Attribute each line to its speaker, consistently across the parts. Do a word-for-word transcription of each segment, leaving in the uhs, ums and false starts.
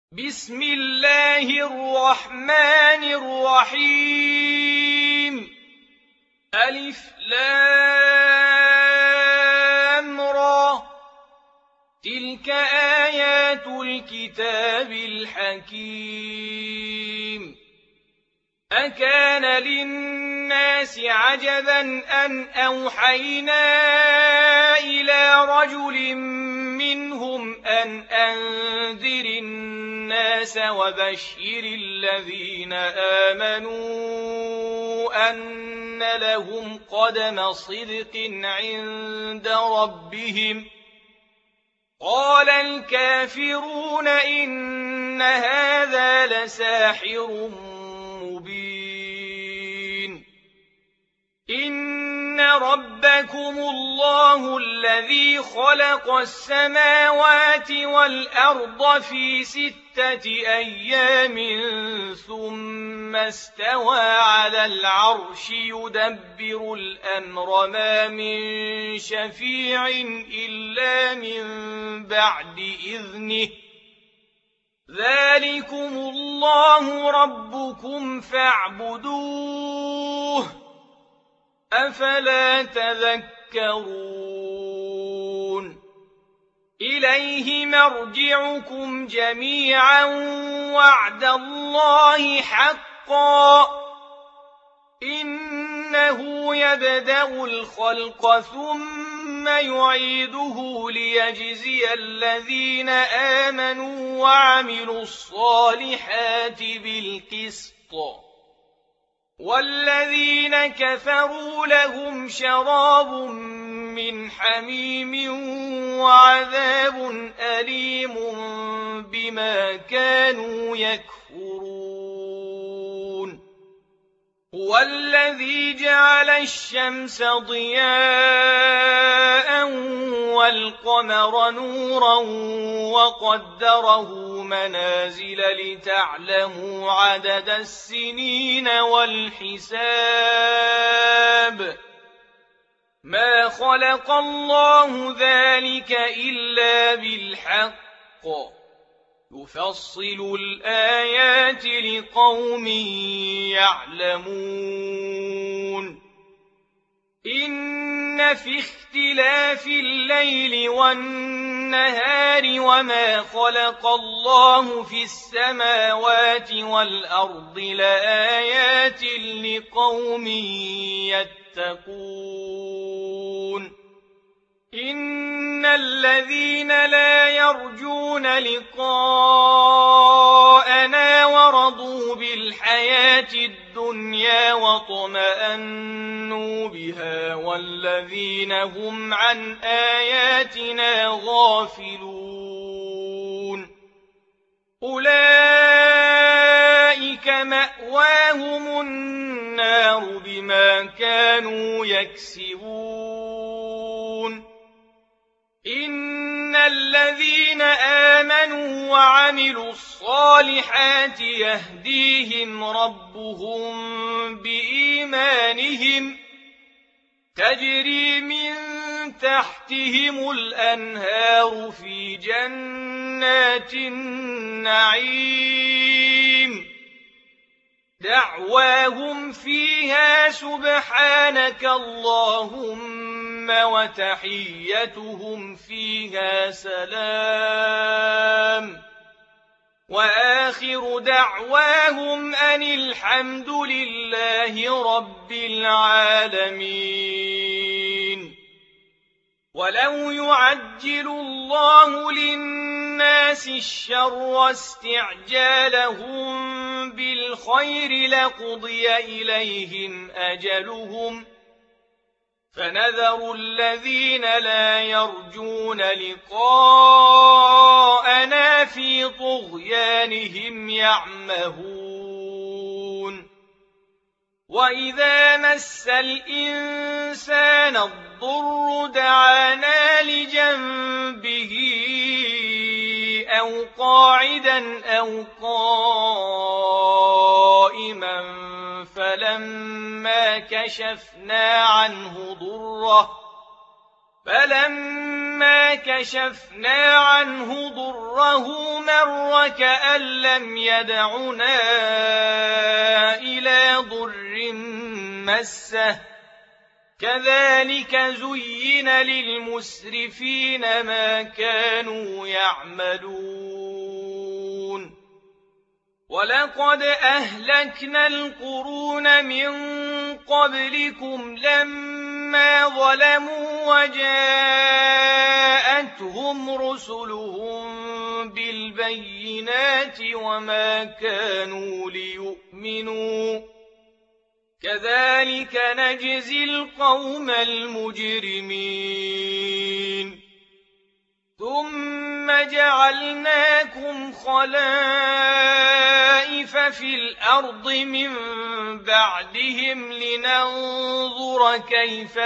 Speaker 1: بسم الله الرحمن الرحيم ألف لام را تلك آيات الكتاب الحكيم أكان للناس عجبا أن أوحينا إلى رجل منهم أن أنذر الناس وبشر الذين آمنوا أن لهم قدم صدق عند ربهم قال الكافرون إن هذا لساحر مبين إن ربكم الله الذي خلق السماوات والأرض في ستة أيام ثم استوى على العرش يدبر الأمر ما من شفيع إلا من بعد إذنه ذلكم الله ربكم فاعبدوه أفلا تذكرون إليه مرجعكم جميعا وعد الله حقا إنه يبدأ الخلق ثم يعيده ليجزي الذين آمنوا وعملوا الصالحات بالقسط والذين كفروا لهم شراب من حميم وعذاب أليم بما كانوا يكفرون هو الذي جعل الشمس ضياء والقمر نورا وقدره منازل لتعلموا عدد السنين والحساب ما خلق الله ذلك إلا بالحق يفصل الآيات لقوم يعلمون إن في اختلاف الليل والنهار وما خلق الله في السماوات والأرض لآيات لقوم يتقون إن الذين لا يرجون لقاءنا ورضوا بالحياة الدنيا واطمأنوا بها والذين هم عن آياتنا غافلون أولئك مأواهم النار بما كانوا يكسبون إن الذين آمنوا وعملوا الصالحات يهديهم ربهم بإيمانهم تجري من تحتهم الأنهار في جنات النعيم دعواهم فيها سبحانك اللهم وتحيتهم فيها سلام وآخر دعواهم أن الحمد لله رب العالمين ولو يعجل الله للناس الشر استعجالهم بالخير لقضي إليهم أجلهم فنذر الذين لا يرجون لقاءنا في طغيانهم يعمهون وإذا مس الإنسان الضر دعانا لجنبه أو قاعدا أو قائما فلما كشفنا عنه ضره فلما كشفنا عنه ضره مر كأن لم يدعنا إلى ضر مسه كذلك زين للمسرفين ما كانوا يعملون ولقد أهلكنا القرون من قبلكم لما ظلموا وجاءتهم رسلهم بالبينات وما كانوا ليؤمنوا كذلك نجزي القوم المجرمين ثم جعلناكم خلائف في الأرض من بعدهم لننظر كيف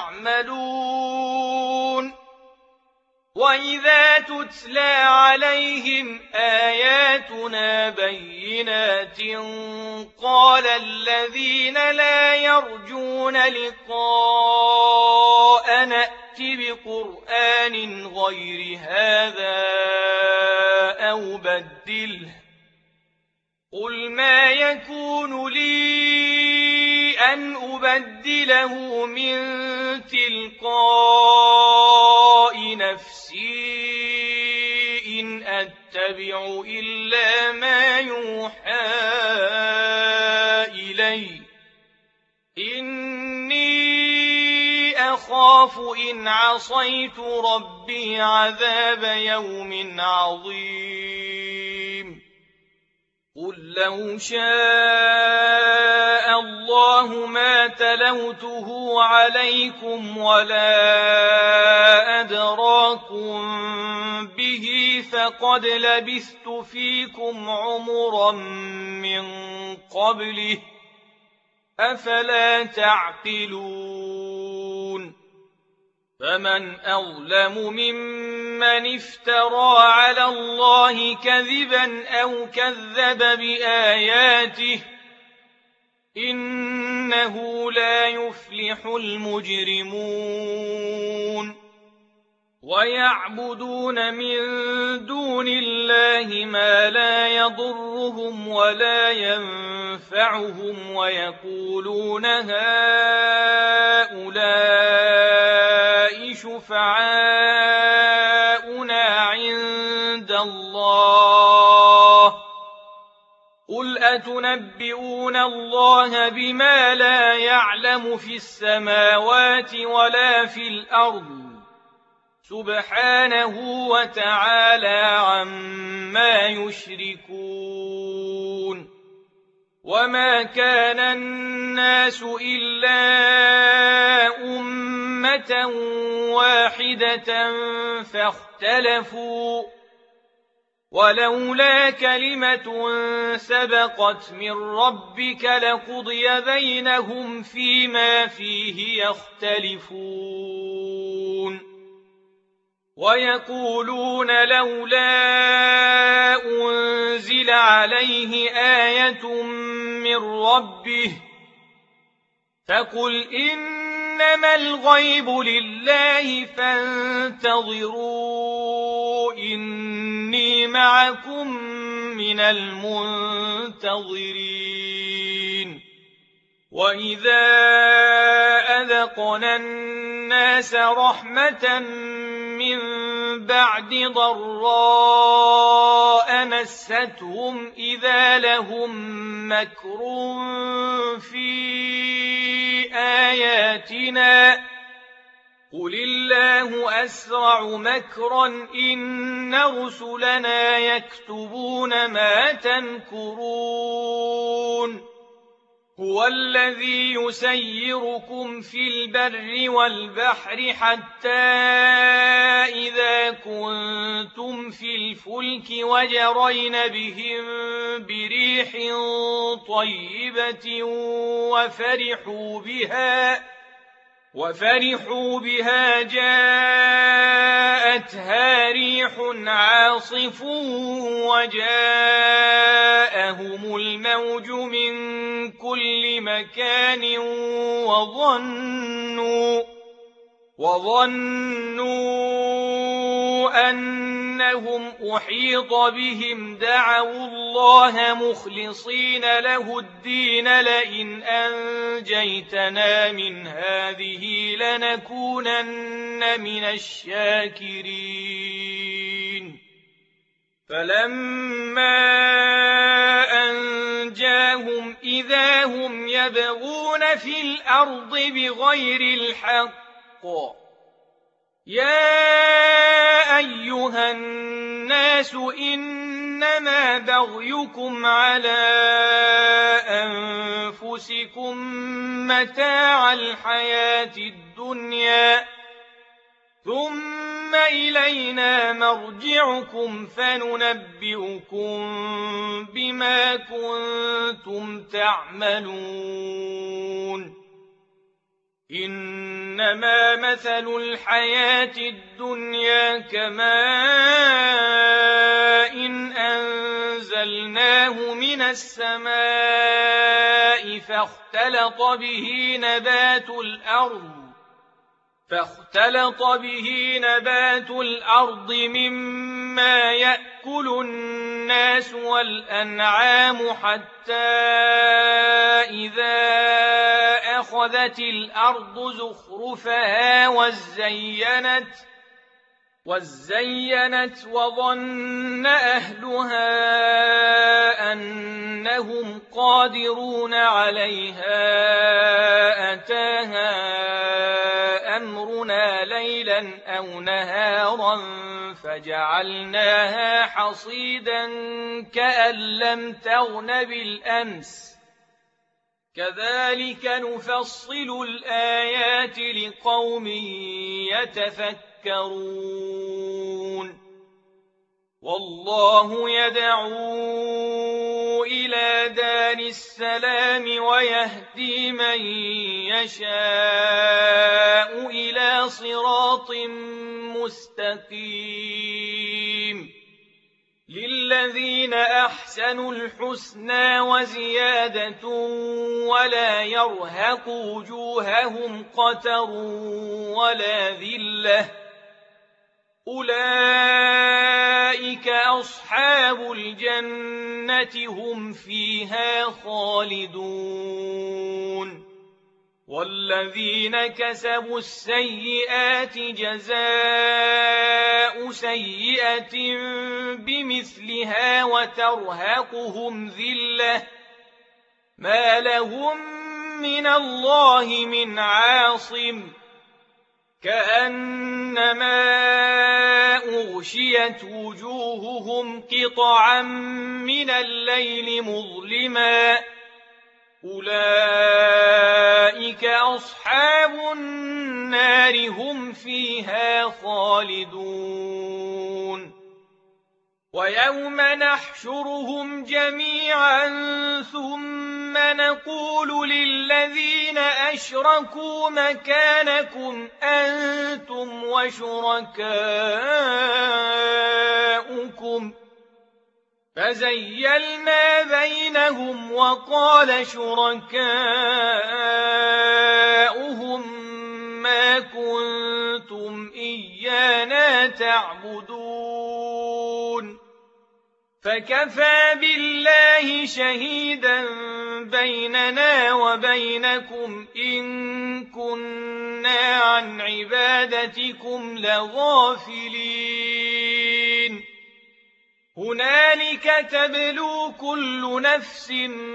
Speaker 1: تعملون وإذا تتلى عليهم آياتنا بينات قال الذين لا يرجون لقاء نأت بقرآن غير هذا أو بدله قل ما يكون لي أن أبدله من تلقاء نفسي إن أتبع إلا ما يوحى إلي إني أخاف إن عصيت ربي عذاب يوم عظيم قل لو شاء الله ما تلوته عليكم ولا أدراكم به فقد لبثت فيكم عمرا من قبله أفلا تعقلون فمن أظلم ممن افترى على الله كذبا أو كذب بآياته إنه لا يفلح المجرمون ويعبدون من دون الله ما لا يضرهم ولا ينفعهم ويقولون هؤلاء شفعاؤنا عند الله قل أتنبئون الله بما لا يعلم في السماوات ولا في الأرض سبحانه وتعالى عما يشركون وما كان الناس إلا أمة واحدة فاختلفوا ولولا كلمة سبقت من ربك لقضي بينهم فيما فيه يختلفون ويقولون لولا أنزل عليه آية من ربه فقل إنما الغيب لله فانتظروا إني معكم من المنتظرين وإذا أذقنا الناس رحمة من بعد ضراء مستهم إذا لهم مكر في آياتنا قل الله أسرع مكرا إن رسلنا يكتبون ما تمكرون هو الذي يسيركم في البر والبحر حتى إذا كنتم في الفلك وجرين بهم بريح طيبة وفرحوا بها وفرحوا بها جاءتها ريح عاصف وجاءهم الموج من كل مكان وظنوا وظنوا أنهم أحيط بهم دعوا الله مخلصين له الدين لئن أنجيتنا من هذه لنكونن من الشاكرين فلما أنجاهم إذا هم يبغون في الأرض بغير الحق يا أيها الناس إنما بغيكم على أنفسكم متاع الحياة الدنيا ثم إلينا مرجعكم فننبئكم بما كنتم تعملون إنما مثل الحياة الدنيا كماء إن أنزلناه من السماء فاختلط به نبات الأرض فاختلط به نبات الأرض مما يأكل الناس والأنعام حتى إذا أخذت الأرض زخرفها وزينت وزينت وظن أهلها أنهم قادرون عليها أتاها أمرنا ليلا أو نهارا فجعلناها حصيدا كأن لم تغن بالأمس كذلك نفصل الآيات لقوم يتفكرون والله يدعو إلى دار السلام ويهدي من يشاء إلى صراط مستقيم للذين أحسنوا الحسنى وزيادة ولا يرهق وجوههم قتر ولا ذلة أولئك أصحاب الجنة هم فيها خالدون والذين كسبوا السيئات جزاء سيئة بمثلها وترهقهم ذلة ما لهم من الله من عاصم كأنما أغشيت وجوههم قطعا من الليل مظلما أولئك أصحاب النار هم فيها خالدون ويوم نحشرهم جميعا ثم نقول للذين أشركوا مكانكم أنتم وشركاؤكم فزيلنا بينهم وقال شركاؤهم ما كنتم إيانا تعبدون فكفى بالله شهيدا بيننا وبينكم إن كنا عن عبادتكم لغافلين هنالك تبلو كل نفس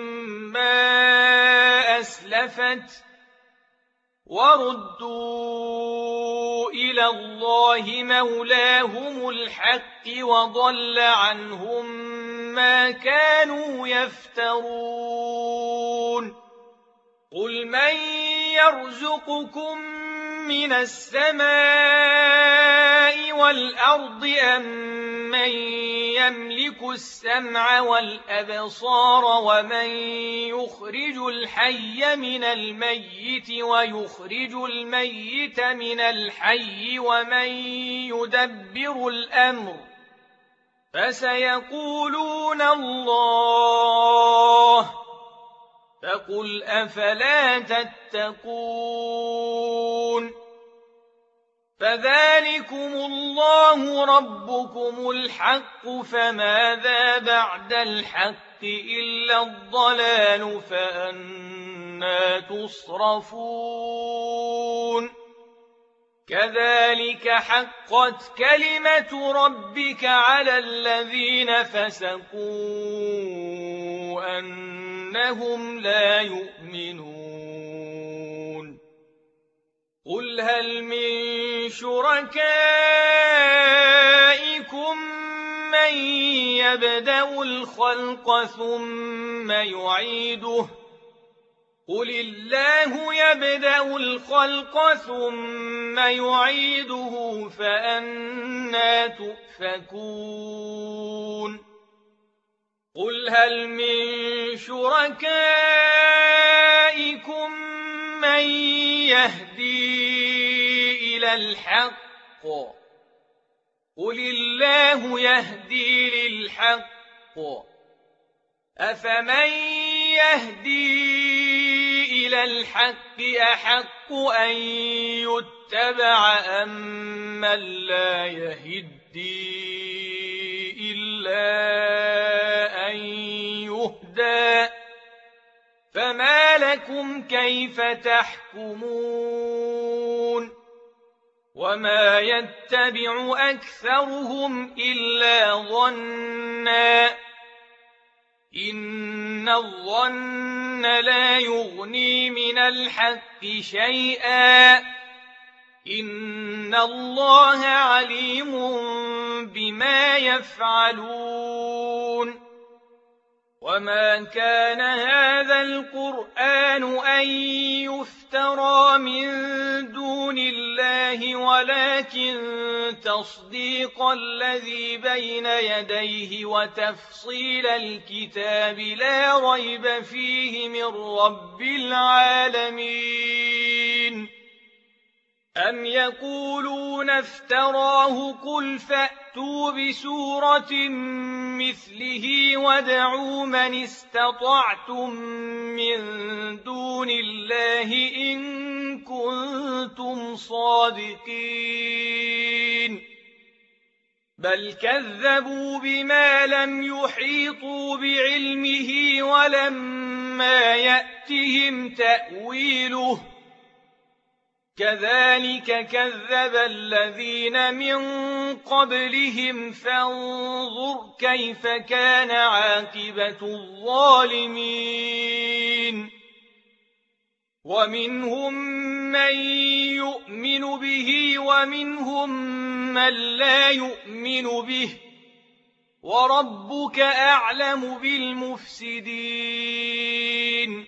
Speaker 1: ما أسلفت وردوا إلى الله مولاهم الحق وضل عنهم ما كانوا يفترون قل من يرزقكم من السماء والأرض أم من يملك السمع والأبصار ومن يخرج الحي من الميت ويخرج الميت من الحي ومن يدبر الأمر فسيقولون الله فقل أفلا تتقون فذلكم الله ربكم الحق، فماذا بعد الحق إلا الضلال، فأنى تصرفون كذلك حقت كلمة ربك على الذين فسقوا أنهم لا يؤمنون قل هل من شركائكم من يبدأ الخلق ثم يعيده قل الله يبدأ الخلق ثم يعيده فأنى تؤفكون قل هل من شركائكم من يهدي إلى الحق قل الله يهدي للحق أفمن يهدي إلى الحق أحق أن يتبع أم من لا يهدي إلا أن يهدى فما لكم كيف تحكمون وما يتبع أكثرهم إلا ظنًّا إن الظن لا يغني من الحق شيئا إن الله عليم بما يفعلون وما كان هذا القرآن أن يفترى من دون الله ولكن تصديق الذي بين يديه وتفصيل الكتاب لا ريب فيه من رب العالمين أم يقولون افتراه قل فأتوا بسورة مثله وادعوا من استطعتم من دون الله إن كنتم صادقين بل كذبوا بما لم يحيطوا بعلمه ولما يأتهم تأويله كذلك كذب الذين من قبلهم فانظر كيف كان عاقبة الظالمين ومنهم من يؤمن به ومنهم من لا يؤمن به وربك أعلم بالمفسدين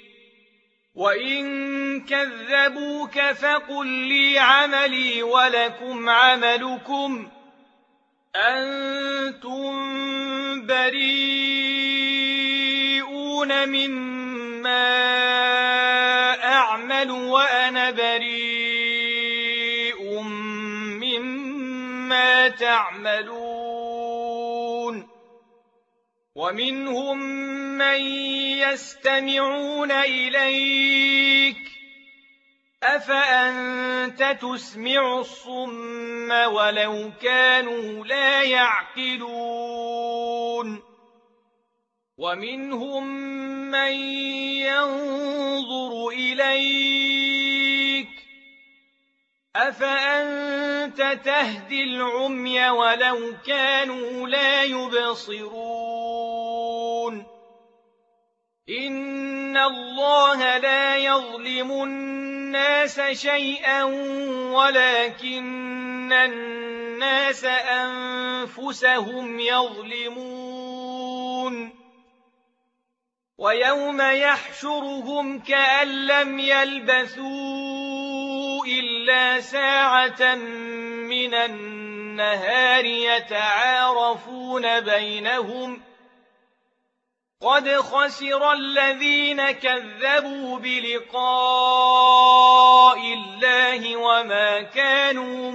Speaker 1: وإن كذبوك فقل لي عملي ولكم عملكم أنتم بريئون مما أعمل وأنا بريء مما تعملون ومنهم من يستمعون إليك أفأنت تسمع الصم ولو كانوا لا يعقلون ومنهم من ينظر إليك أفأنت تهدي العمي ولو كانوا لا يبصرون إن الله لا يظلم الناس شيئا ولكن الناس أنفسهم يظلمون ويوم يحشرهم كأن لم يلبثوا إلا ساعة من النهار يتعارفون بينهم قد خسر الذين كذبوا بلقاء الله وما كانوا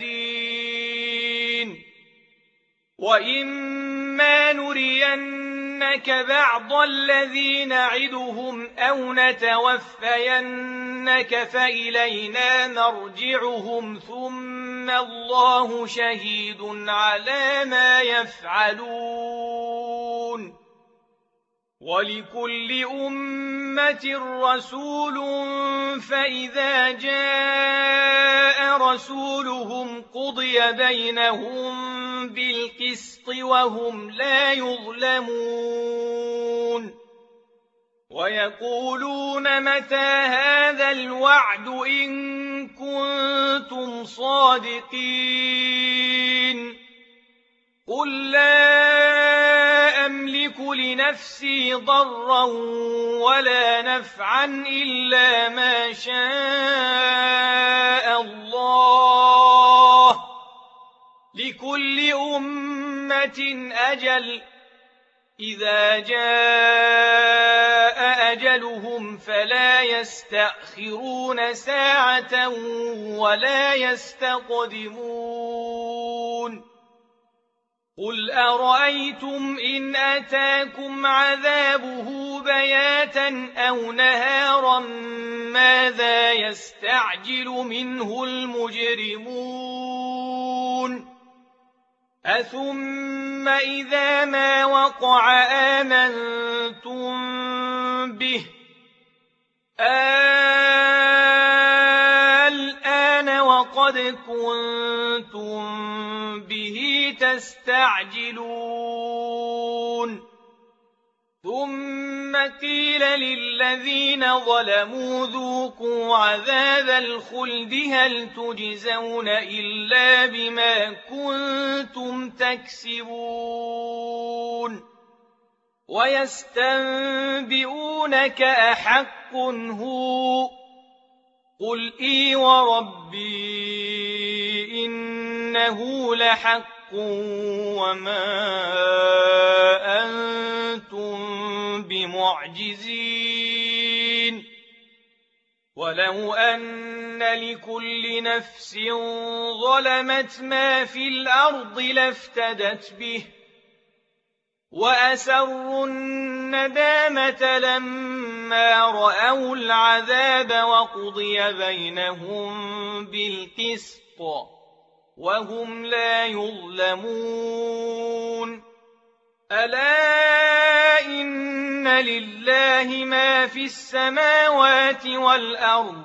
Speaker 1: مهتدين وإما نرين نُرِيَنَّكَ بَعْضَ الَّذِي نَعِدُهُمْ أَوْ نَتَوَفَّيَنَّكَ فَإِلَيْنَا مَرْجِعُهُمْ ثُمَّ اللَّهُ شَهِيدٌ عَلَى مَا يَفْعَلُونَ وَلِكُلِّ أُمَّةٍ رَّسُولٌ فَإِذَا جَاءَ رَسُولُهُمْ قُضِيَ بَيْنَهُم بِالْقِسْطِ وَهُمْ لَا يُظْلَمُونَ وَيَقُولُونَ مَتَىٰ هَٰذَا الْوَعْدُ إِن كُنتُمْ صَادِقِينَ قُل لَّا أَمْلِكُ لِنَفْسِي ضَرًّا وَلَا نَفْعًا إِلَّا مَا شَاءَ اللَّهُ ۗ لِكُلِّ أُمَّةٍ أَجَلٌ ۖ إِذَا جَاءَ أَجَلُهُمْ فَلَا يَسْتَأْخِرُونَ سَاعَةً وَلَا يَسْتَقْدِمُونَ قُلْ أَرَأَيْتُمْ إِنْ أَتَاكُمْ عَذَابُهُ بَيَاتًا أَوْ نَهَارًا مَاذَا يَسْتَعْجِلُ مِنْهُ الْمُجْرِمُونَ أَثُمَّ إِذَا مَا وَقَعَ آمَنْتُمْ بِهِ الْآنَ وَقَدْ كُنْتُمْ بِهِ تَسْتَعْجِلُونَ ثُمَّ قِيلَ لِلَّذِينَ ظَلَمُوا ذُوقُوا عَذَابَ الْخُلْدِ هَلْ تُجْزَوْنَ إِلَّا بِمَا كُنتُمْ تَكْسِبُونَ وَيَسْتَنبِئُونَكَ أَحَقٌّ هُوَ قُلْ إِي وَرَبِّي إِنَّهُ لَحَقٌّ وَمَا أَنتُم بِمُعْجِزِينَ وَلَوْ أَنَّ لِكُلِّ نَفْسٍ ظَلَمَتْ مَا فِي الْأَرْضِ لَافْتَدَتْ بِهِ وَأَسَرُّوا النَّدَامَةَ لَمَّا رَأَوُا الْعَذَابَ وَقُضِيَ بَيْنَهُم بِالْقِسْطِ وَهُمْ لَا يُظْلَمُونَ أَلَا إِنَّ لِلَّهِ مَا فِي السَّمَاوَاتِ وَالْأَرْضِ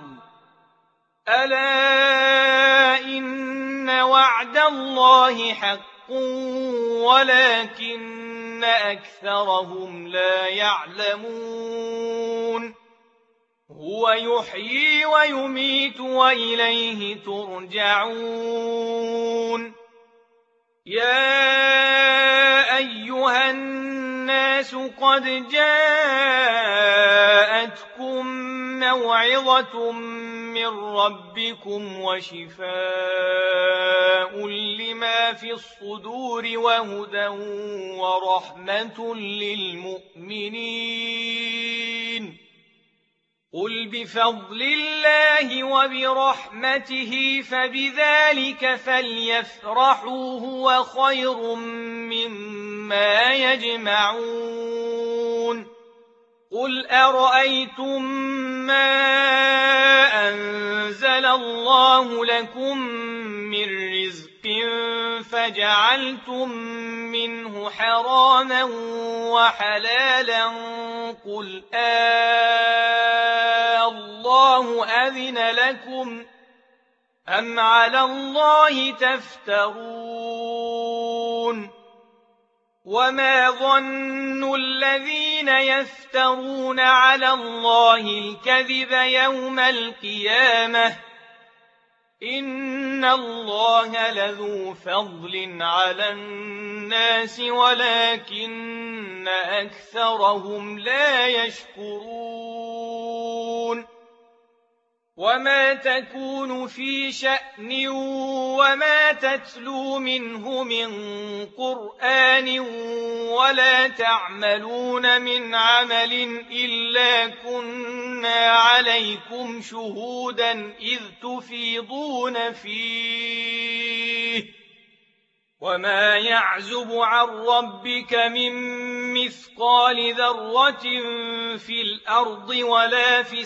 Speaker 1: أَلَا إِنَّ وَعْدَ اللَّهِ حَقٌّ وَلَكِنَّ أَكْثَرَهُمْ لَا يَعْلَمُونَ هُوَ يُحْيِي وَيُمِيتُ وَإِلَيْهِ تُرْجَعُونَ يَا أَيُّهَا النَّاسُ قَدْ جَاءَتْكُم مَّوْعِظَةٌ مِّن رَّبِّكُمْ وَشِفَاءٌ لِّمَا فِي الصُّدُورِ وَهُدًى وَرَحْمَةٌ لِّلْمُؤْمِنِينَ قُلْ بِفَضْلِ اللَّهِ وَبِرَحْمَتِهِ فَبِذَٰلِكَ فَلْيَفْرَحُوا هُوَ خَيْرٌ مِّمَّا يَجْمَعُونَ قُلْ أَرَأَيْتُم مَّا أَنزَلَ اللَّهُ لَكُم مِّن رِّزْقٍ فَجَعَلْتُم مِّنْهُ حَرَامًا وَحَلَالًا قُلْ آللَّهُ أَذِنَ لَكُمْ أَمْ عَلَى اللَّهِ تَفْتَرُونَ وَمَا ظَنُّ الَّذِينَ يَفْتَرُونَ عَلَى اللَّهِ الْكَذِبَ يَوْمَ الْقِيَامَةِ ۗ إِنَّ اللَّهَ لَذُو فَضْلٍ عَلَى النَّاسِ وَلَكِنَّ أَكْثَرَهُمْ لَا يَشْكُرُونَ وَمَا تَكُونُ فِي شَأْنٍ وَمَا تَتْلُو مِنْهُ مِنْ قُرْآنٍ وَلَا تَعْمَلُونَ مِنْ عَمَلٍ إِلَّا كُنَّا عَلَيْكُمْ شُهُودًا إِذْ تُفِيضُونَ فِيهِ وَمَا يَعْزُبُ عَن رَّبِّكَ مِن مثقال ذرة في الأرض ولا في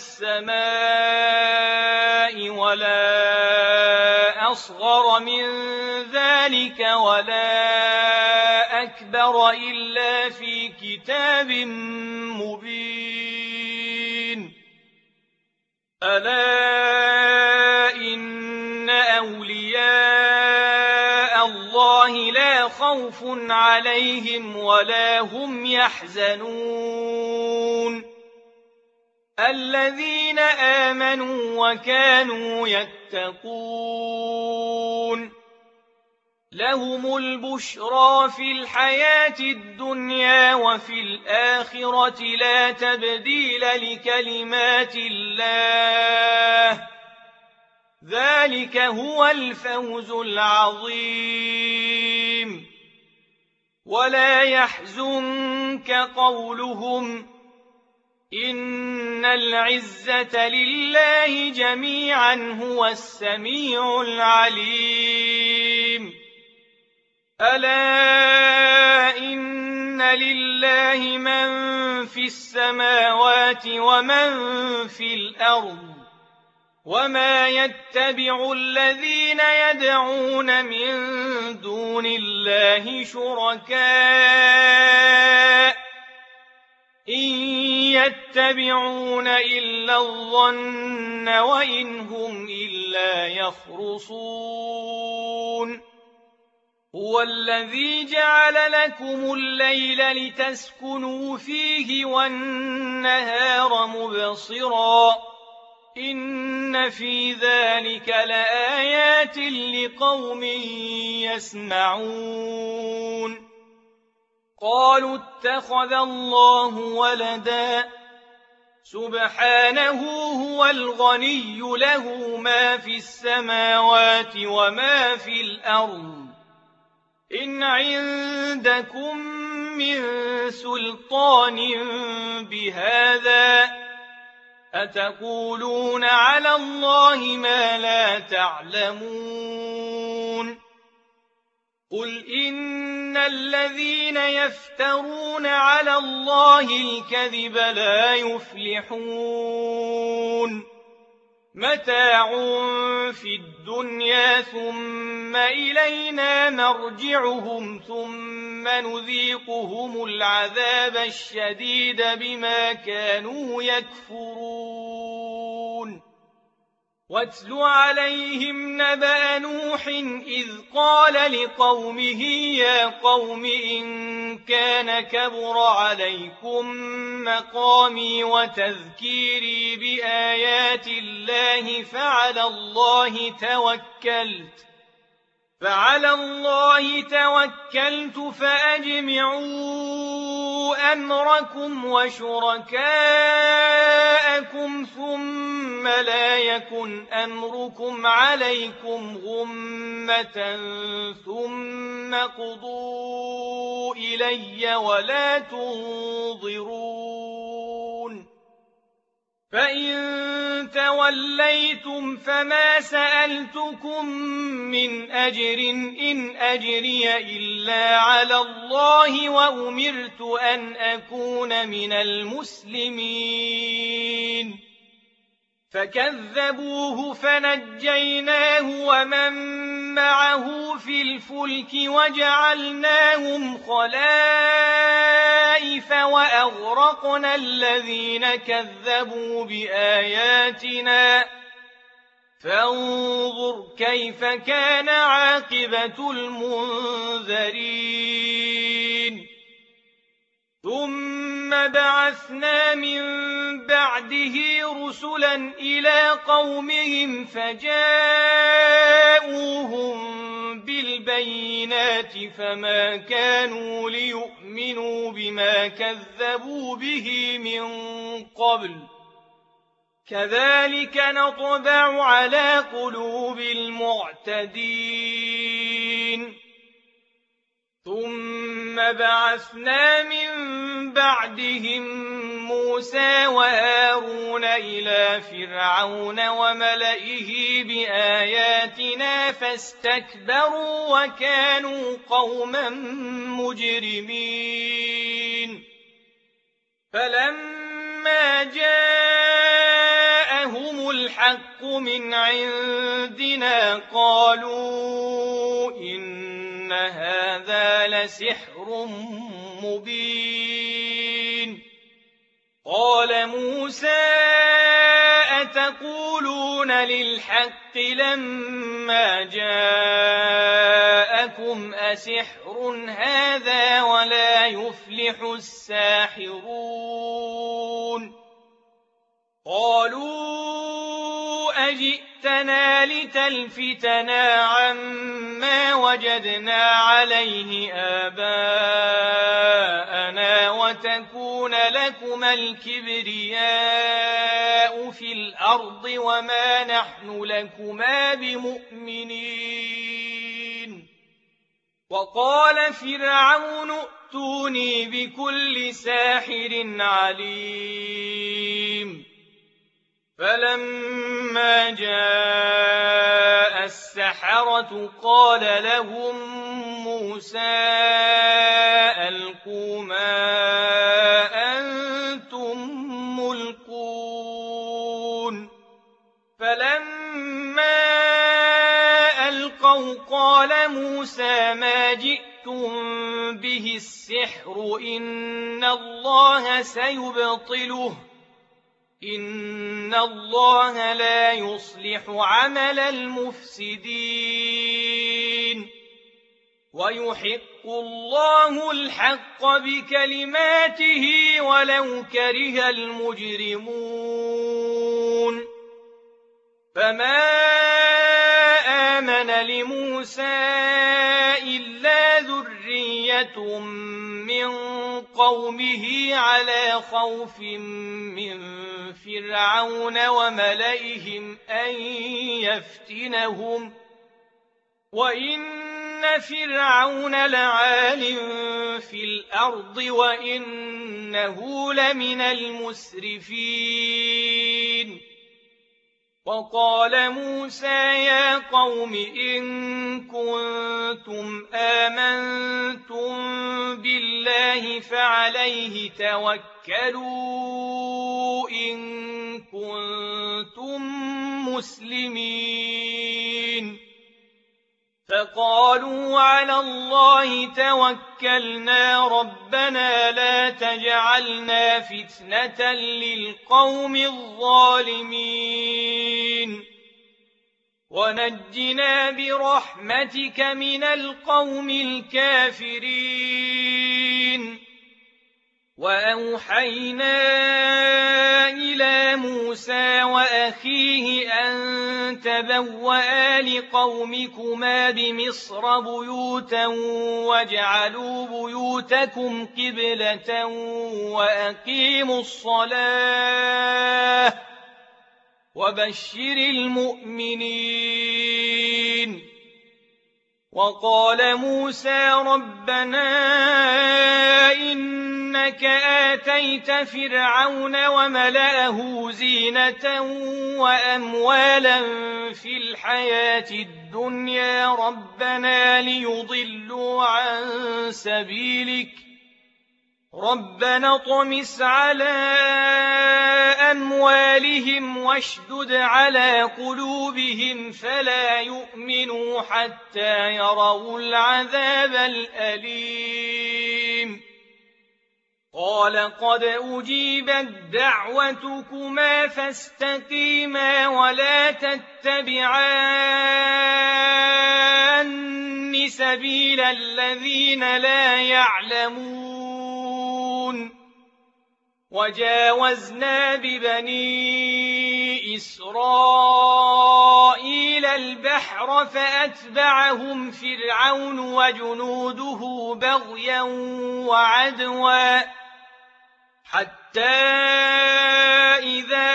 Speaker 1: السماء ولا أصغر من ذلك ولا أكبر إلا في كتاب مبين. ألا إن أولياء الله لا خوف عليهم ولا هم يحزنون الذين آمنوا وكانوا يتقون لهم البشرى في الحياة الدنيا وفي الآخرة لا تبديل لكلمات الله ذلك هو الفوز العظيم. ولا يحزنك قولهم إن العزة لله جميعا هو السميع العليم. ألا إن لله من في السماوات ومن في الأرض وما يتبع الذين يدعون من دون الله شركاء إن يتبعون إلا الظن وإن هم إلا يخرصون. هو الذي جعل لكم الليل لتسكنوا فيه والنهار مبصرا إن في ذلك لآيات لقوم يسمعون. قالوا اتخذ الله ولدا سبحانه هو الغني له ما في السماوات وما في الأرض إن عندكم من سلطان بهذا أتقولون على الله ما لا تعلمون. قل إن الذين يفترون على الله الكذب لا يفلحون متاع في الدنيا ثم إلينا مرجعهم ثم نذيقهم العذاب الشديد بما كانوا يكفرون. واتل عليهم نبأ نوح إذ قال لقومه يا قوم إن كان كبر عليكم مقامي وتذكيري بآيات الله فعلى الله توكلت فعلى الله توكلت فأجمعوا أمركم وشركاءكم ثم لا يكن أمركم عليكم غمة ثم قضوا إلي ولا تنظرون. فإن توليتم فما سألتكم من أجر إن أجري إلا على الله وأمرت أن أكون من المسلمين. فكذبوه فنجيناه ومن معه في الفلك وجعلناهم خلائف وأغرقنا الذين كذبوا بآياتنا فانظر كيف كان عاقبة المنذرين. ثم بعثنا من بعده رسلا إلى قومهم فجاءوهم بالبينات فما كانوا ليؤمنوا بما كذبوا به من قبل كذلك نطبع على قلوب المعتدين. ثم بعثنا من بعدهم موسى وهارون إلى فرعون وملئه بآياتنا فاستكبروا وكانوا قوما مجرمين. فلما جاءهم الحق من عندنا قالوا إن هذا لسحر مبين قال موسى أتقولون للحق لما جاءكم أسحر هذا ولا يفلح الساحرون قالوا أجئتنا لتلفتنا عما وجدنا عليه آباءنا وتكون لكما الكبرياء في الأرض وما نحن لكما بمؤمنين وقال فرعون ائتوني بكل ساحر عليم فلما جاء السحرة قال لهم موسى ألقوا ما أنتم ملقون فلما ألقوا قال موسى ما جئتم به السحر إن الله سيبطله إن الله لا يصلح عمل المفسدين ويحق الله الحق بكلماته ولو كره المجرمون فما آمن لموسى إلا ذرية من قومه على خوف من فرعون وملئهم أن يفتنهم وإن فرعون لعال في الأرض وإنه لمن المسرفين وقال موسى يا قوم إن كنتم آمنتم بالله فعليه توكلوا إن كنتم مسلمين فقالوا على الله توكلنا ربنا لا تجعلنا فتنة للقوم الظالمين ونجنا برحمتك من القوم الكافرين وأوحينا إلى موسى وأخيه أن تبوأ لقومكما بمصر بيوتا واجعلوا بيوتكم قبلة وأقيموا الصلاة وبشر المؤمنين وقال موسى ربنا إنك آتيت فرعون وملأه زينة وأموالا في الحياة الدنيا ربنا ليضلوا عن سبيلك ربنا اطمس على أموالهم واشدد على قلوبهم فلا يؤمنوا حتى يروا العذاب الأليم قال قد أجيبت دعوتكما فاستقيما ولا تتبعان سبيل الذين لا يعلمون وجاوزنا ببني إسرائيل البحر فأتبعهم فرعون وجنوده بغيا وعدوا حتى إذا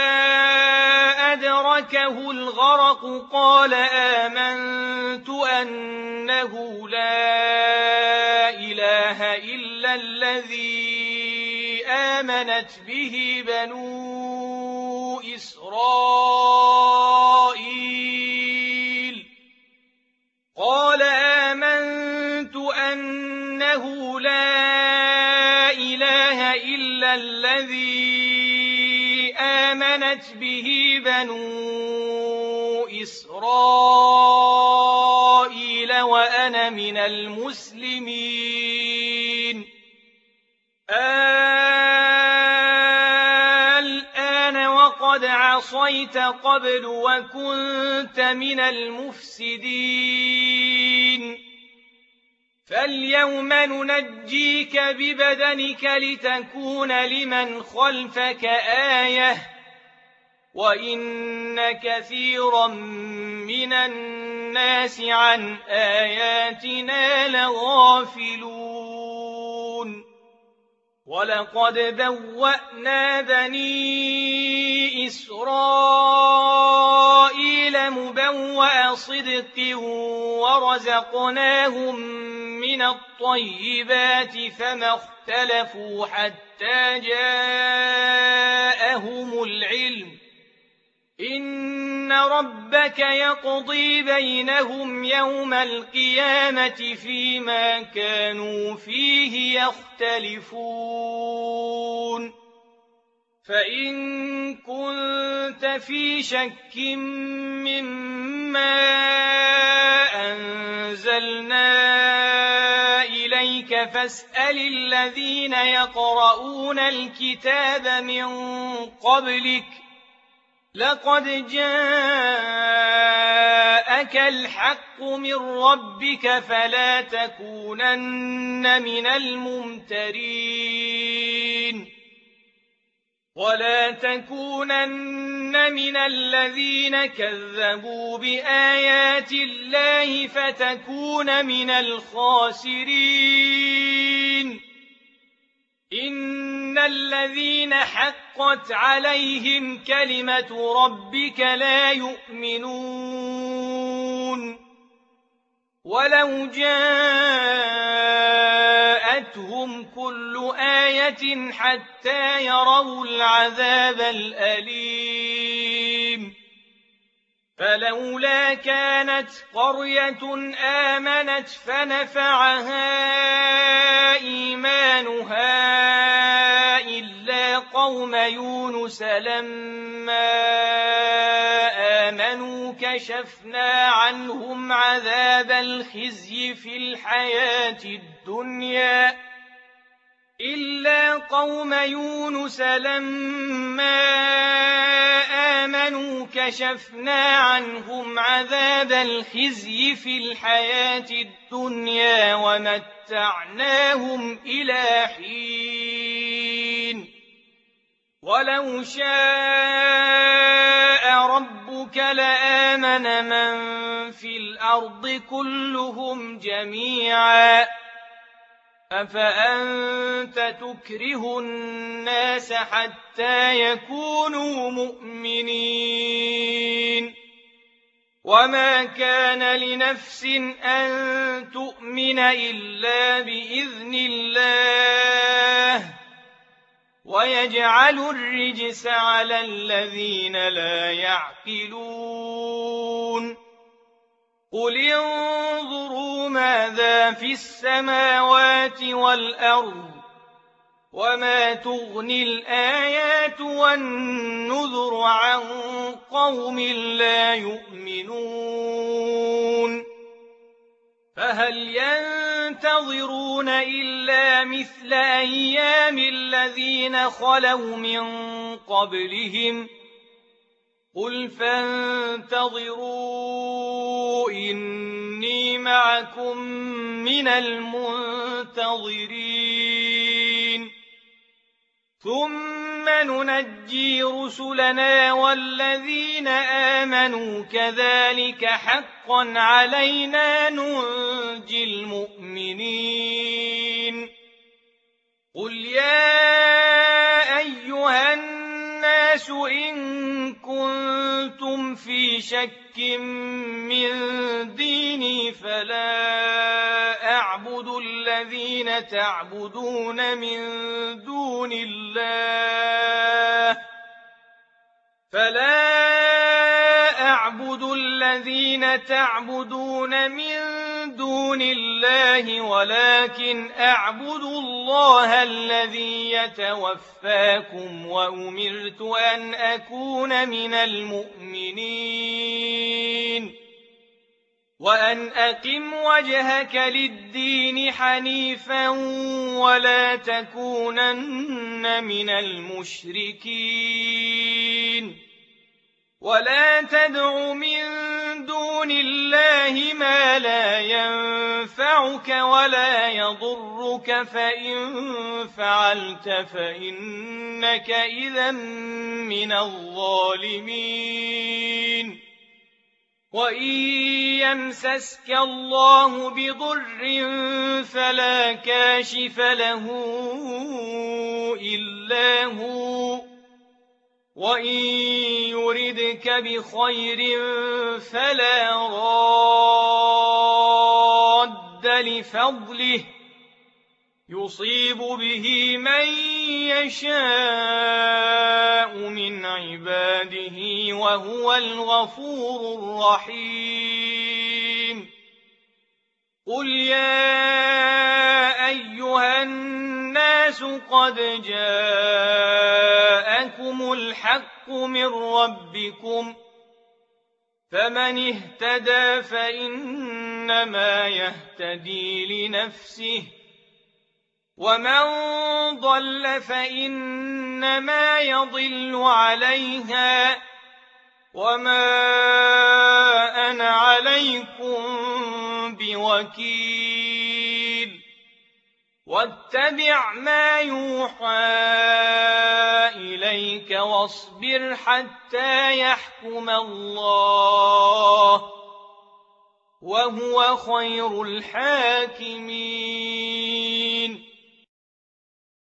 Speaker 1: أدركه الغرق قال آمنت أنه لا إله إلا الذي آمنت به بنو إسرائيل قال آمنت أنه لا إله إلا إلا الذي آمنت به بنو إسرائيل وأنا من المسلمين. الآن وقد عصيت قبل وكنت من المفسدين. فاليوم ننجيك ببدنك لتكون لمن خلفك آية وإن كثيرا من الناس عن آياتنا لغافلون. ولقد بوأنا بني إسرائيل مبوأ صدق ورزقناهم من الطيبات فما اختلفوا حتى جاءهم العلم. إن ربك يقضي بينهم يوم القيامة فيما كانوا فيه يختلفون. فإن كنت في شك مما أنزلنا إليك فاسأل الذين يقرؤون الكتاب من قبلك لقد جاءك الحق من ربك فلا تكونن من الممترين. ولا تكونن من الذين كذبوا بآيات الله فتكون من الخاسرين. إن الذين حقت عليهم كلمة ربك لا يؤمنون ولو جاءتهم كل آية حتى يروا العذاب الأليم. فلولا كانت قرية آمنت فنفعها إيمانها إلا قوم يونس لما آمنوا كشفنا عنهم عذاب الخزي في الحياة الدنيا إلا قوم يونس لما آمنوا كشفنا عنهم عذاب الخزي في الحياة الدنيا ومتعناهم إلى حين. ولو شاء ربك لآمن من في الأرض كلهم جميعا أفأنت تكره الناس حتى يكونوا مؤمنين. وما كان لنفس أن تؤمن إلا بإذن الله ويجعل الرجس على الذين لا يعقلون. قل انظروا ماذا في السماوات والأرض وما تغني الآيات والنذر عن قوم لا يؤمنون. فهل ينتظرون إلا مثل أيام الذين خلوا من قبلهم قل فانتظروا إني معكم من المنتظرين. ثم ننجي رسلنا والذين آمنوا كذلك حقا علينا ننجي المؤمنين. قل يا أيها الناس إن كنتم في شك من ديني فلا أعبد الذين تعبدون من دون الله فلا أعبد الذين تعبدون من دون دون الله ولكن أعبد الله الذي يتوفاكم وأمرت أن أكون من المؤمنين وأن أقم وجهك للدين حنيفا ولا تكونن من المشركين ولا تدع من دون الله ما لا ينفعك ولا يضرك فإن فعلت فإنك إذا من الظالمين وإن يمسسك الله بضر فلا كاشف له إلا هو وإن يردك بخير فلا راد لفضله يصيب به من يشاء من عباده وهو الغفور الرحيم قل يا أيها الناس قد جاءكم الحق من ربكم فمن اهتدى فإنما يهتدي لنفسه ومن ضل فإنما يضل عليها وما أنا عليكم بوكيل واتبع ما يوحى إليك واصبر حتى يحكم الله وهو خير الحاكمين